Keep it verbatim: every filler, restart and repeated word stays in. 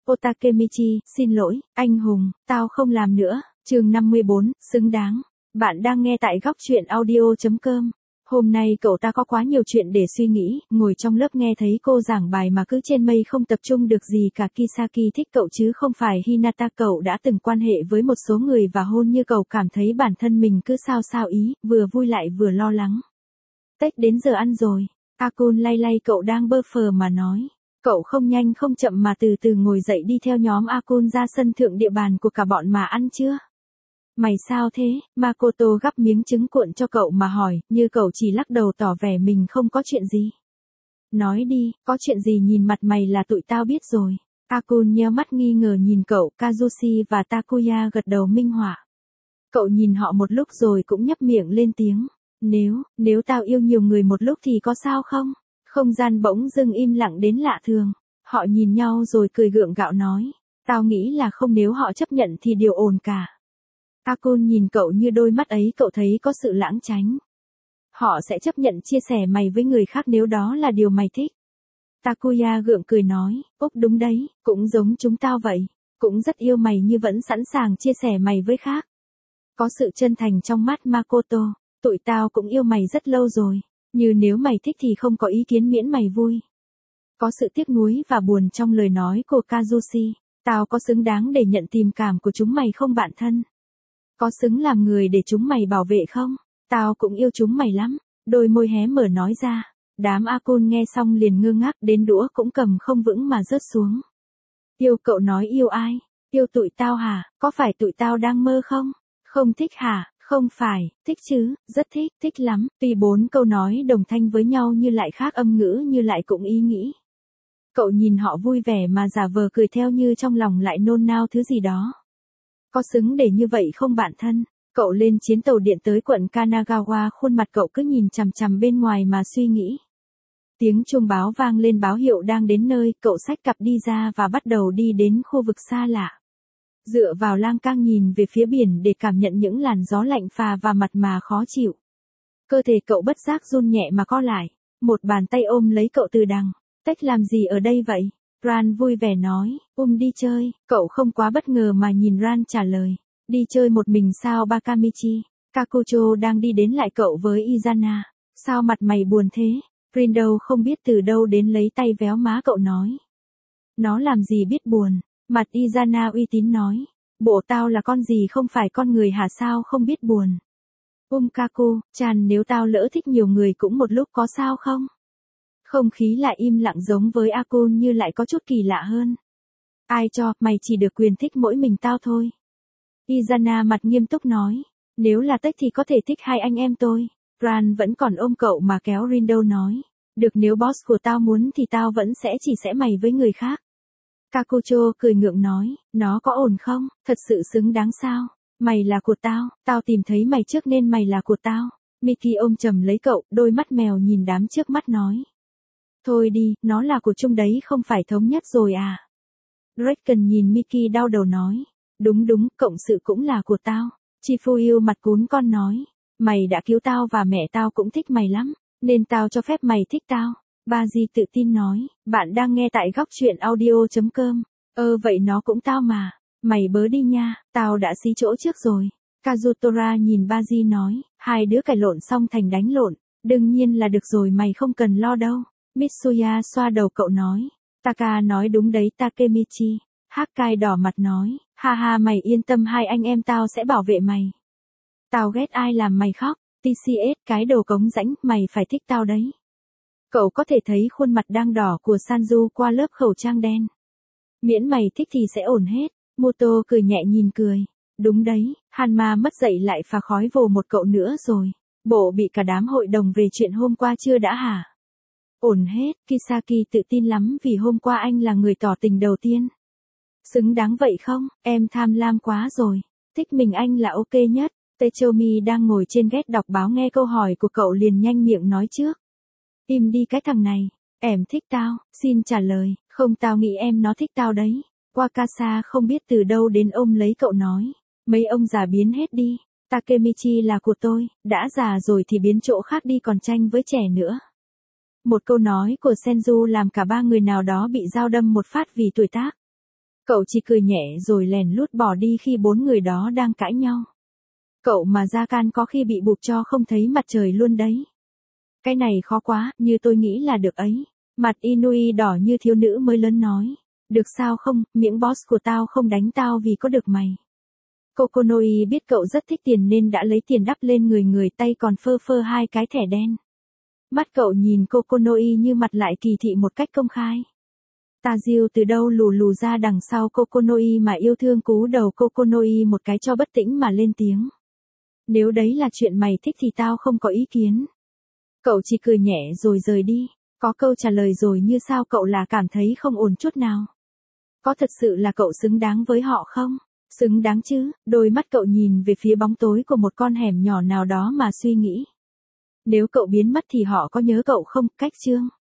Otakemichi, xin lỗi, anh hùng, tao không làm nữa. Chương năm mươi bốn, xứng đáng. Bạn đang nghe tại góc truyện audio chấm com. Hôm nay cậu ta có quá nhiều chuyện để suy nghĩ, ngồi trong lớp nghe thấy cô giảng bài mà cứ trên mây không tập trung được gì cả. Kisaki thích cậu chứ không phải Hinata. Cậu đã từng quan hệ với một số người và hôn như cậu cảm thấy bản thân mình cứ sao sao ý, vừa vui lại vừa lo lắng. Tết đến giờ ăn rồi. Akun lay lay cậu đang bơ phờ mà nói. Cậu không nhanh không chậm mà từ từ ngồi dậy đi theo nhóm Akun ra sân thượng địa bàn của cả bọn mà ăn chưa? Mày sao thế? Makoto gắp miếng trứng cuộn cho cậu mà hỏi, như cậu chỉ lắc đầu tỏ vẻ mình không có chuyện gì. Nói đi, có chuyện gì nhìn mặt mày là tụi tao biết rồi. Akun nheo mắt nghi ngờ nhìn cậu, Kazushi và Takuya gật đầu minh họa. Cậu nhìn họ một lúc rồi cũng nhấp miệng lên tiếng. Nếu, nếu tao yêu nhiều người một lúc thì có sao không? Không gian bỗng dưng im lặng đến lạ thường. Họ nhìn nhau rồi cười gượng gạo nói. Tao nghĩ là không, nếu họ chấp nhận thì điều ổn cả. Akun nhìn cậu như đôi mắt ấy cậu thấy có sự lãng tránh. Họ sẽ chấp nhận chia sẻ mày với người khác nếu đó là điều mày thích. Takuya gượng cười nói, Úc đúng đấy, cũng giống chúng tao vậy. Cũng rất yêu mày nhưng vẫn sẵn sàng chia sẻ mày với khác. Có sự chân thành trong mắt Makoto. Tụi tao cũng yêu mày rất lâu rồi. Như nếu mày thích thì không có ý kiến miễn mày vui. Có sự tiếc nuối và buồn trong lời nói của Kazushi. Tao có xứng đáng để nhận tình cảm của chúng mày không bạn thân? Có xứng làm người để chúng mày bảo vệ không? Tao cũng yêu chúng mày lắm. Đôi môi hé mở nói ra. Đám Akun nghe xong liền ngơ ngác đến đũa cũng cầm không vững mà rớt xuống. Yêu cậu nói yêu ai? Yêu tụi tao hả? Có phải tụi tao đang mơ không? Không thích hả? Không phải, thích chứ, rất thích, thích lắm. Tuy bốn câu nói đồng thanh với nhau như lại khác âm ngữ như lại cũng ý nghĩ. Cậu nhìn họ vui vẻ mà giả vờ cười theo như trong lòng lại nôn nao thứ gì đó. Có xứng để như vậy không bạn thân? Cậu lên chuyến tàu điện tới quận Kanagawa, khuôn mặt cậu cứ nhìn chằm chằm bên ngoài mà suy nghĩ. Tiếng chuông báo vang lên báo hiệu đang đến nơi, cậu xách cặp đi ra và bắt đầu đi đến khu vực xa lạ. Dựa vào lan can nhìn về phía biển để cảm nhận những làn gió lạnh phà và mặt mà khó chịu. Cơ thể cậu bất giác run nhẹ mà co lại. Một bàn tay ôm lấy cậu từ đằng. Tech làm gì ở đây vậy? Ran vui vẻ nói, um đi chơi. Cậu không quá bất ngờ mà nhìn Ran trả lời. Đi chơi một mình sao Bakamichi? Kakucho đang đi đến lại cậu với Izana. Sao mặt mày buồn thế? Rindo không biết từ đâu đến lấy tay véo má cậu nói. Nó làm gì biết buồn? Mặt Izana uy tín nói. Bộ tao là con gì không phải con người hả, sao không biết buồn? Um Kaku, Chan, nếu tao lỡ thích nhiều người cũng một lúc có sao không? Không khí lại im lặng giống với Akun như lại có chút kỳ lạ hơn. Ai cho, mày chỉ được quyền thích mỗi mình tao thôi. Izana mặt nghiêm túc nói. Nếu là Tech thì có thể thích hai anh em tôi. Ran vẫn còn ôm cậu mà kéo Rindo nói. Được, nếu boss của tao muốn thì tao vẫn sẽ chỉ sẽ mày với người khác. Kakucho cười ngượng nói, nó có ổn không, thật sự xứng đáng sao? Mày là của tao, tao tìm thấy mày trước nên mày là của tao. Miki ôm chầm lấy cậu, đôi mắt mèo nhìn đám trước mắt nói. Thôi đi, nó là của chung đấy không phải thống nhất rồi à? Draken nhìn Miki đau đầu nói. Đúng đúng, cộng sự cũng là của tao. Chifuyu mặt cún con nói. Mày đã cứu tao và mẹ tao cũng thích mày lắm, nên tao cho phép mày thích tao. Baji tự tin nói, bạn đang nghe tại góc truyện audio chấm com. Ơ vậy nó cũng tao mà. Mày bớ đi nha, tao đã xí chỗ trước rồi. Kazutora nhìn Baji nói, hai đứa cãi lộn xong thành đánh lộn. Đương nhiên là được rồi, mày không cần lo đâu. Mitsuya xoa đầu cậu nói. Taka nói đúng đấy Takemichi. Hakai đỏ mặt nói, ha ha mày yên tâm, hai anh em tao sẽ bảo vệ mày. Tao ghét ai làm mày khóc. tê xê ét cái đồ cống rãnh, mày phải thích tao đấy. Cậu có thể thấy khuôn mặt đang đỏ của Sanju qua lớp khẩu trang đen. Miễn mày thích thì sẽ ổn hết. Moto cười nhẹ nhìn cười. Đúng đấy, Hanma mất dậy lại phà khói vồ một cậu nữa rồi. Bộ bị cả đám hội đồng về chuyện hôm qua chưa đã hả? Ổn hết, Kisaki tự tin lắm vì hôm qua anh là người tỏ tình đầu tiên. Xứng đáng vậy không, em tham lam quá rồi. Thích mình anh là ok nhất. Techomi đang ngồi trên gác đọc báo nghe câu hỏi của cậu liền nhanh miệng nói trước. Im đi cái thằng này, em thích tao, xin trả lời, không tao nghĩ em nó thích tao đấy. Wakasa không biết từ đâu đến ôm lấy cậu nói. Mấy ông già biến hết đi, Takemichi là của tôi, đã già rồi thì biến chỗ khác đi còn tranh với trẻ nữa. Một câu nói của Senju làm cả ba người nào đó bị dao đâm một phát vì tuổi tác. Cậu chỉ cười nhẹ rồi lèn lút bỏ đi khi bốn người đó đang cãi nhau. Cậu mà ra can có khi bị bụp cho không thấy mặt trời luôn đấy. Cái này khó quá, như tôi nghĩ là được ấy. Mặt Inui đỏ như thiếu nữ mới lớn nói. Được sao không, miệng boss của tao không đánh tao vì có được mày. Kokonoi biết cậu rất thích tiền nên đã lấy tiền đắp lên người người, tay còn phơ phơ hai cái thẻ đen. Mắt cậu nhìn Kokonoi như mặt lại kỳ thị một cách công khai. Tajio từ đâu lù lù ra đằng sau Kokonoi mà yêu thương cú đầu Kokonoi một cái cho bất tĩnh mà lên tiếng. Nếu đấy là chuyện mày thích thì tao không có ý kiến. Cậu chỉ cười nhẹ rồi rời đi. Có câu trả lời rồi như sao cậu là cảm thấy không ổn chút nào. Có thật sự là cậu xứng đáng với họ không? Xứng đáng chứ, đôi mắt cậu nhìn về phía bóng tối của một con hẻm nhỏ nào đó mà suy nghĩ. Nếu cậu biến mất thì họ có nhớ cậu không? Cách chương